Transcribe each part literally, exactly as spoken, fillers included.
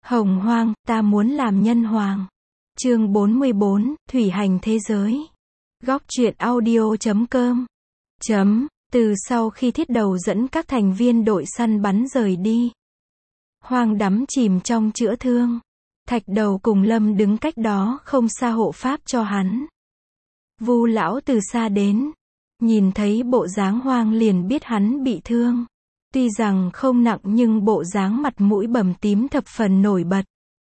Hồng Hoang, ta muốn làm nhân hoàng. Chương bốn mươi bốn, Thủy hành thế giới. Góc truyện audio chấm com. Chấm, từ sau khi thiết đầu dẫn các thành viên đội săn bắn rời đi. Hoang đắm chìm trong chữa thương. Thạch đầu cùng Lâm đứng cách đó không xa hộ pháp cho hắn. Vu lão từ xa đến. Nhìn thấy bộ dáng Hoang liền biết hắn bị thương. Tuy rằng không nặng nhưng bộ dáng mặt mũi bầm tím thập phần nổi bật.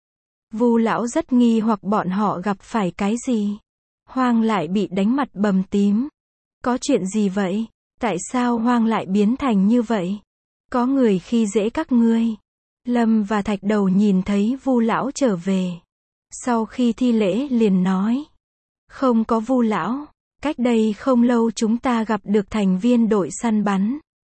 Vu lão rất nghi hoặc bọn họ gặp phải cái gì. Hoang lại bị đánh mặt bầm tím. Có chuyện gì vậy? Tại sao Hoang lại biến thành như vậy? Có người khi dễ các ngươi. Lâm và Thạch đầu nhìn thấy Vu lão trở về. Sau khi thi lễ liền nói. Không có Vu lão. Cách đây không lâu chúng ta gặp được thành viên đội săn bắn.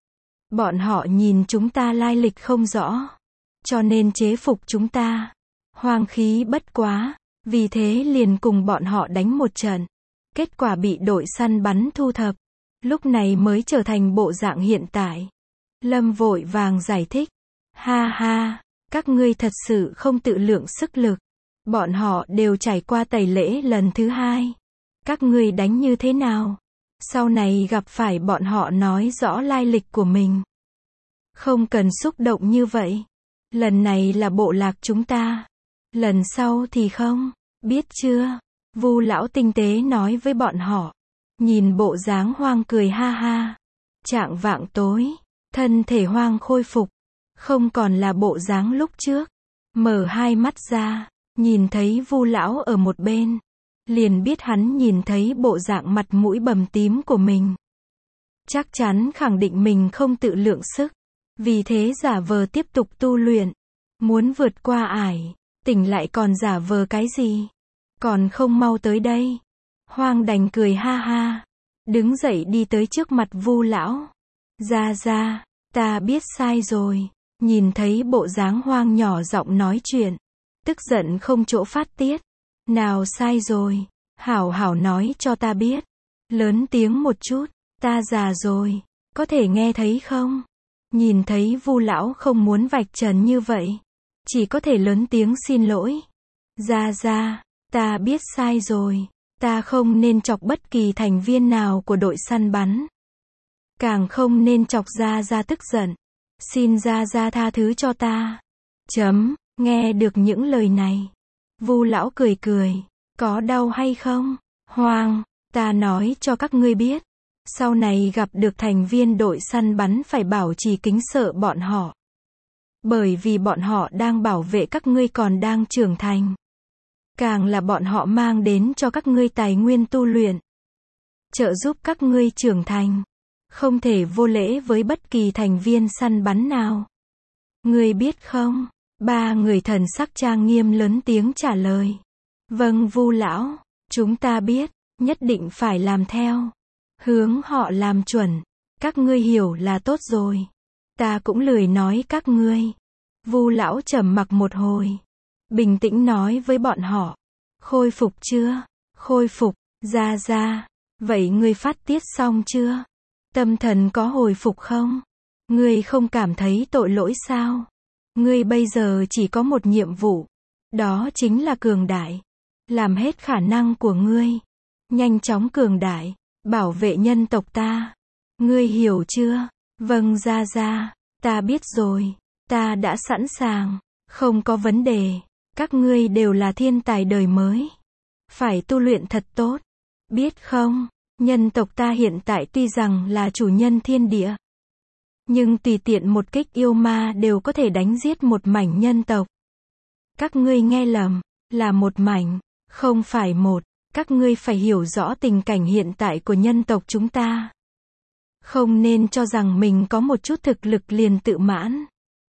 Bọn họ nhìn chúng ta lai lịch không rõ. Cho nên chế phục chúng ta. Hoang khí bất quá. Vì thế liền cùng bọn họ đánh một trận. Kết quả bị đội săn bắn thu thập. Lúc này mới trở thành bộ dạng hiện tại. Lâm vội vàng giải thích. Ha ha, các ngươi thật sự không tự lượng sức lực. Bọn họ đều trải qua tẩy lễ lần thứ hai. Các ngươi đánh như thế nào? Sau này gặp phải bọn họ nói rõ lai lịch của mình. Không cần xúc động như vậy. Lần này là bộ lạc chúng ta. Lần sau thì không. Biết chưa? Vu lão tinh tế nói với bọn họ. Nhìn bộ dáng Hoang cười ha ha. Trạng vạng tối. Thân thể Hoang khôi phục. Không còn là bộ dáng lúc trước. Mở hai mắt ra. Nhìn thấy Vu lão ở một bên. Liền biết hắn nhìn thấy bộ dạng mặt mũi bầm tím của mình. Chắc chắn khẳng định mình không tự lượng sức. Vì thế giả vờ tiếp tục tu luyện. Muốn vượt qua ải. Tỉnh lại còn giả vờ cái gì? Còn không mau tới đây. Hoang đành cười ha ha. Đứng dậy đi tới trước mặt Vu lão. Ra ra, ta biết sai rồi. Nhìn thấy bộ dáng Hoang nhỏ giọng nói chuyện. Tức giận không chỗ phát tiết. Nào sai rồi. Hảo hảo nói cho ta biết. Lớn tiếng một chút. Ta già rồi. Có thể nghe thấy không? Nhìn thấy Vu lão không muốn vạch trần như vậy. Chỉ có thể lớn tiếng xin lỗi. Ra ra, ta biết sai rồi. Ta không nên chọc bất kỳ thành viên nào của đội săn bắn. Càng không nên chọc ra ra tức giận. Xin ra ra tha thứ cho ta. Chấm, nghe được những lời này. Vu lão cười cười. Có đau hay không? Hoang, ta nói cho các ngươi biết. Sau này gặp được thành viên đội săn bắn phải bảo trì kính sợ bọn họ. Bởi vì bọn họ đang bảo vệ các ngươi còn đang trưởng thành. Càng là bọn họ mang đến cho các ngươi tài nguyên tu luyện. Trợ giúp các ngươi trưởng thành. Không thể vô lễ với bất kỳ thành viên săn bắn nào. Ngươi biết không? Ba người thần sắc trang nghiêm lớn tiếng trả lời. Vâng Vu lão, chúng ta biết, nhất định phải làm theo. Hướng họ làm chuẩn. Các ngươi hiểu là tốt rồi. Ta cũng lười nói các ngươi. Vu lão trầm mặc một hồi. Bình tĩnh nói với bọn họ. Khôi phục chưa? Khôi phục, ra ra. Vậy ngươi phát tiết xong chưa? Tâm thần có hồi phục không? Ngươi không cảm thấy tội lỗi sao? Ngươi bây giờ chỉ có một nhiệm vụ. Đó chính là cường đại. Làm hết khả năng của ngươi. Nhanh chóng cường đại. Bảo vệ nhân tộc ta. Ngươi hiểu chưa? Vâng ra ra. Ta biết rồi. Ta đã sẵn sàng. Không có vấn đề. Các ngươi đều là thiên tài đời mới. Phải tu luyện thật tốt. Biết không? Nhân tộc ta hiện tại tuy rằng là chủ nhân thiên địa. Nhưng tùy tiện một kích yêu ma đều có thể đánh giết một mảnh nhân tộc. Các ngươi nghe lầm. Là một mảnh. Không phải một. Các ngươi phải hiểu rõ tình cảnh hiện tại của nhân tộc chúng ta. Không nên cho rằng mình có một chút thực lực liền tự mãn.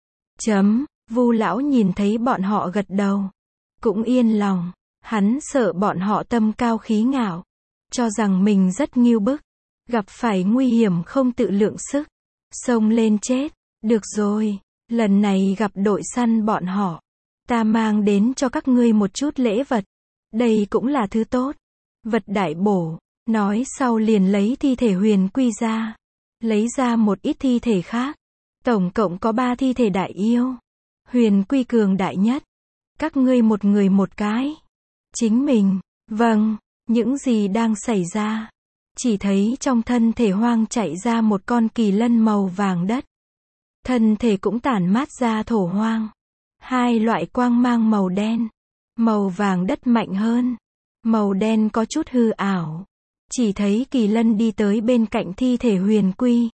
Chấm, Vu lão nhìn thấy bọn họ gật đầu. Cũng yên lòng. Hắn sợ bọn họ tâm cao khí ngạo. Cho rằng mình rất nghiêu bức. Gặp phải nguy hiểm không tự lượng sức. Xông lên chết. Được rồi, lần này gặp đội săn bọn họ. Ta mang đến cho các ngươi một chút lễ vật. Đây cũng là thứ tốt. Vật đại bổ. Nói sau liền lấy thi thể Huyền Quy ra. Lấy ra một ít thi thể khác. Tổng cộng có ba thi thể đại yêu. Huyền Quy cường đại nhất. Các ngươi một người một cái. Chính mình. Vâng, những gì đang xảy ra? Chỉ thấy trong thân thể Hoang chạy ra một con kỳ lân màu vàng đất. Thân thể cũng tản mát ra thổ hoang. Hai loại quang mang màu đen. Màu vàng đất mạnh hơn. Màu đen có chút hư ảo. Chỉ thấy kỳ lân đi tới bên cạnh thi thể Huyền Quy.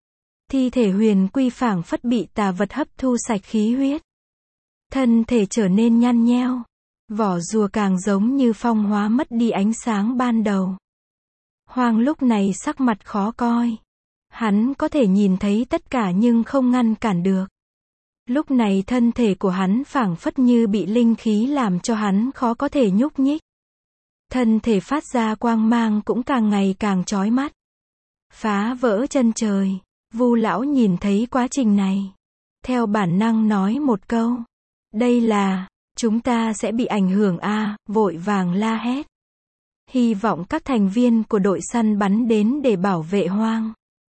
Thi thể Huyền Quy phảng phất bị tà vật hấp thu sạch khí huyết. Thân thể trở nên nhăn nheo. Vỏ rùa càng giống như phong hóa mất đi ánh sáng ban đầu. Hoang lúc này sắc mặt khó coi. Hắn có thể nhìn thấy tất cả nhưng không ngăn cản được. Lúc này thân thể của hắn phảng phất như bị linh khí làm cho hắn khó có thể nhúc nhích. Thân thể phát ra quang mang cũng càng ngày càng chói mắt. Phá vỡ chân trời. Vu lão nhìn thấy quá trình này. Theo bản năng nói một câu. Đây là, chúng ta sẽ bị ảnh hưởng a, à, vội vàng la hét. Hy vọng các thành viên của đội săn bắn đến để bảo vệ Hoang.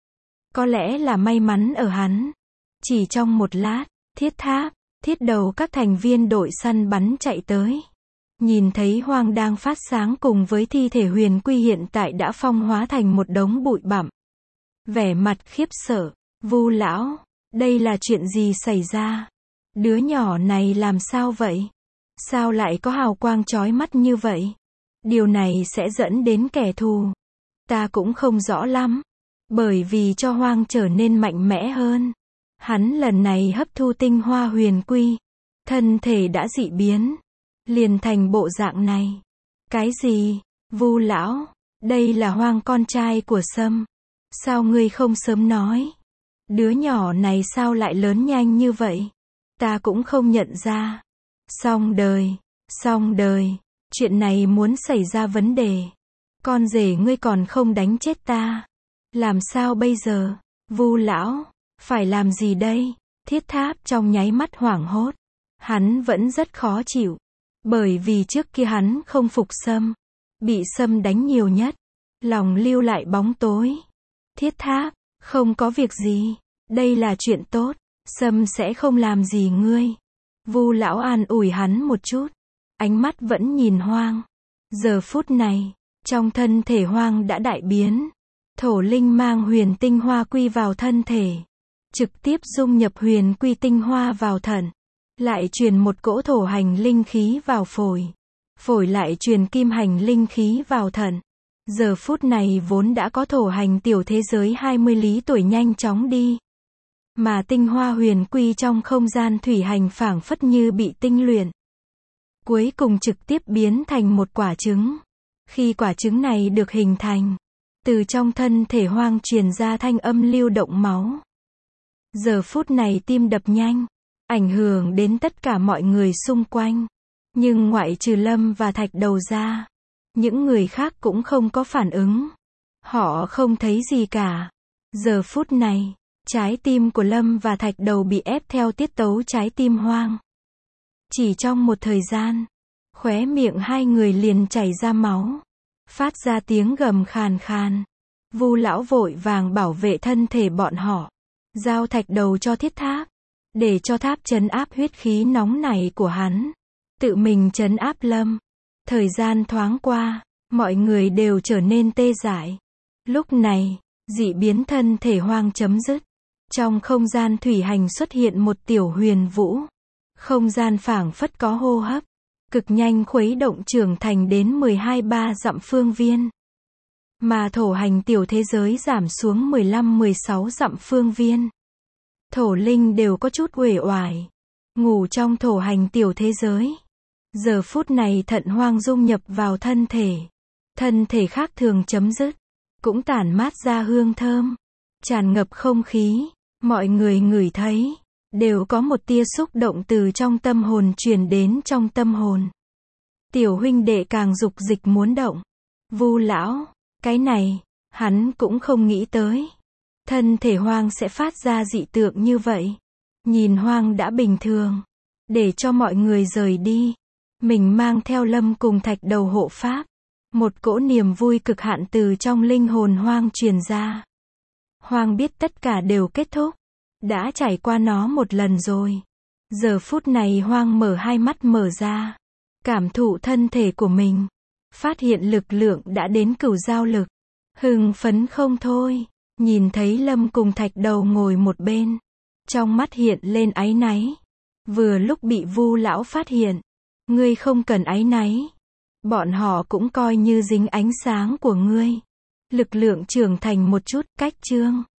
Có lẽ là may mắn ở hắn. Chỉ trong một lát, thiết tháp, thiết đầu các thành viên đội săn bắn chạy tới. Nhìn thấy Hoang đang phát sáng cùng với thi thể Huyền Quy hiện tại đã phong hóa thành một đống bụi bặm. Vẻ mặt khiếp sợ, Vu lão, đây là chuyện gì xảy ra? Đứa nhỏ này làm sao vậy? Sao lại có hào quang chói mắt như vậy? Điều này sẽ dẫn đến kẻ thù. Ta cũng không rõ lắm. Bởi vì cho Hoang trở nên mạnh mẽ hơn. Hắn lần này hấp thu tinh hoa Huyền Quy. Thân thể đã dị biến. Liền thành bộ dạng này. Cái gì? Vu lão, đây là Hoang con trai của Sâm. Sao ngươi không sớm nói? Đứa nhỏ này sao lại lớn nhanh như vậy? Ta cũng không nhận ra. Xong đời, xong đời. Chuyện này muốn xảy ra vấn đề. Con rể ngươi còn không đánh chết ta. Làm sao bây giờ? Vu lão, phải làm gì đây? Thiết tháp trong nháy mắt hoảng hốt. Hắn vẫn rất khó chịu. Bởi vì trước kia hắn không phục Sâm. Bị Sâm đánh nhiều nhất. Lòng lưu lại bóng tối. Thiết tháp, không có việc gì. Đây là chuyện tốt. Sâm sẽ không làm gì ngươi. Vu lão an ủi hắn một chút. Ánh mắt vẫn nhìn Hoang. Giờ phút này, trong thân thể Hoang đã đại biến. Thổ linh mang huyền tinh hoa quy vào thân thể. Trực tiếp dung nhập huyền quy tinh hoa vào thận. Lại truyền một cỗ thổ hành linh khí vào phổi. Phổi lại truyền kim hành linh khí vào thận. Giờ phút này vốn đã có thổ hành tiểu thế giới hai mươi lý tuổi nhanh chóng đi. Mà tinh hoa huyền quy trong không gian thủy hành phảng phất như bị tinh luyện. Cuối cùng trực tiếp biến thành một quả trứng. Khi quả trứng này được hình thành, từ trong thân thể Hoang truyền ra thanh âm lưu động máu. Giờ phút này tim đập nhanh, ảnh hưởng đến tất cả mọi người xung quanh. Nhưng ngoại trừ Lâm và Thạch Đầu ra, những người khác cũng không có phản ứng. Họ không thấy gì cả. Giờ phút này, trái tim của Lâm và Thạch Đầu bị ép theo tiết tấu trái tim Hoang. Chỉ trong một thời gian, khóe miệng hai người liền chảy ra máu, phát ra tiếng gầm khàn khàn. Vu lão vội vàng bảo vệ thân thể bọn họ, giao Thạch Đầu cho thiết tháp, để cho tháp trấn áp huyết khí nóng này của hắn, tự mình trấn áp Lâm. Thời gian thoáng qua, mọi người đều trở nên tê dại. Lúc này, dị biến thân thể Hoang chấm dứt. Trong không gian thủy hành xuất hiện một tiểu huyền vũ. Không gian phảng phất có hô hấp. Cực nhanh khuấy động trưởng thành đến mười hai ba dặm phương viên. Mà thổ hành tiểu thế giới giảm xuống mười lăm mười sáu dặm phương viên. Thổ linh đều có chút uể oải. Ngủ trong thổ hành tiểu thế giới. Giờ phút này thận Hoang dung nhập vào thân thể. Thân thể khác thường chấm dứt. Cũng tản mát ra hương thơm. Tràn ngập không khí. Mọi người ngửi thấy. Đều có một tia xúc động từ trong tâm hồn truyền đến trong tâm hồn. Tiểu huynh đệ càng dục dịch muốn động. Vu lão, cái này, hắn cũng không nghĩ tới. Thân thể Hoang sẽ phát ra dị tượng như vậy. Nhìn Hoang đã bình thường. Để cho mọi người rời đi. Mình mang theo Lâm cùng Thạch Đầu hộ pháp. Một cỗ niềm vui cực hạn từ trong linh hồn Hoang truyền ra. Hoang biết tất cả đều kết thúc. Đã trải qua nó một lần rồi. Giờ phút này Hoang mở hai mắt mở ra. Cảm thụ thân thể của mình. Phát hiện lực lượng đã đến cửu giao lực. Hưng phấn không thôi. Nhìn thấy Lâm cùng Thạch Đầu ngồi một bên. Trong mắt hiện lên áy náy. Vừa lúc bị Vu lão phát hiện. Ngươi không cần áy náy. Bọn họ cũng coi như dính ánh sáng của ngươi. Lực lượng trưởng thành một chút, cách chương.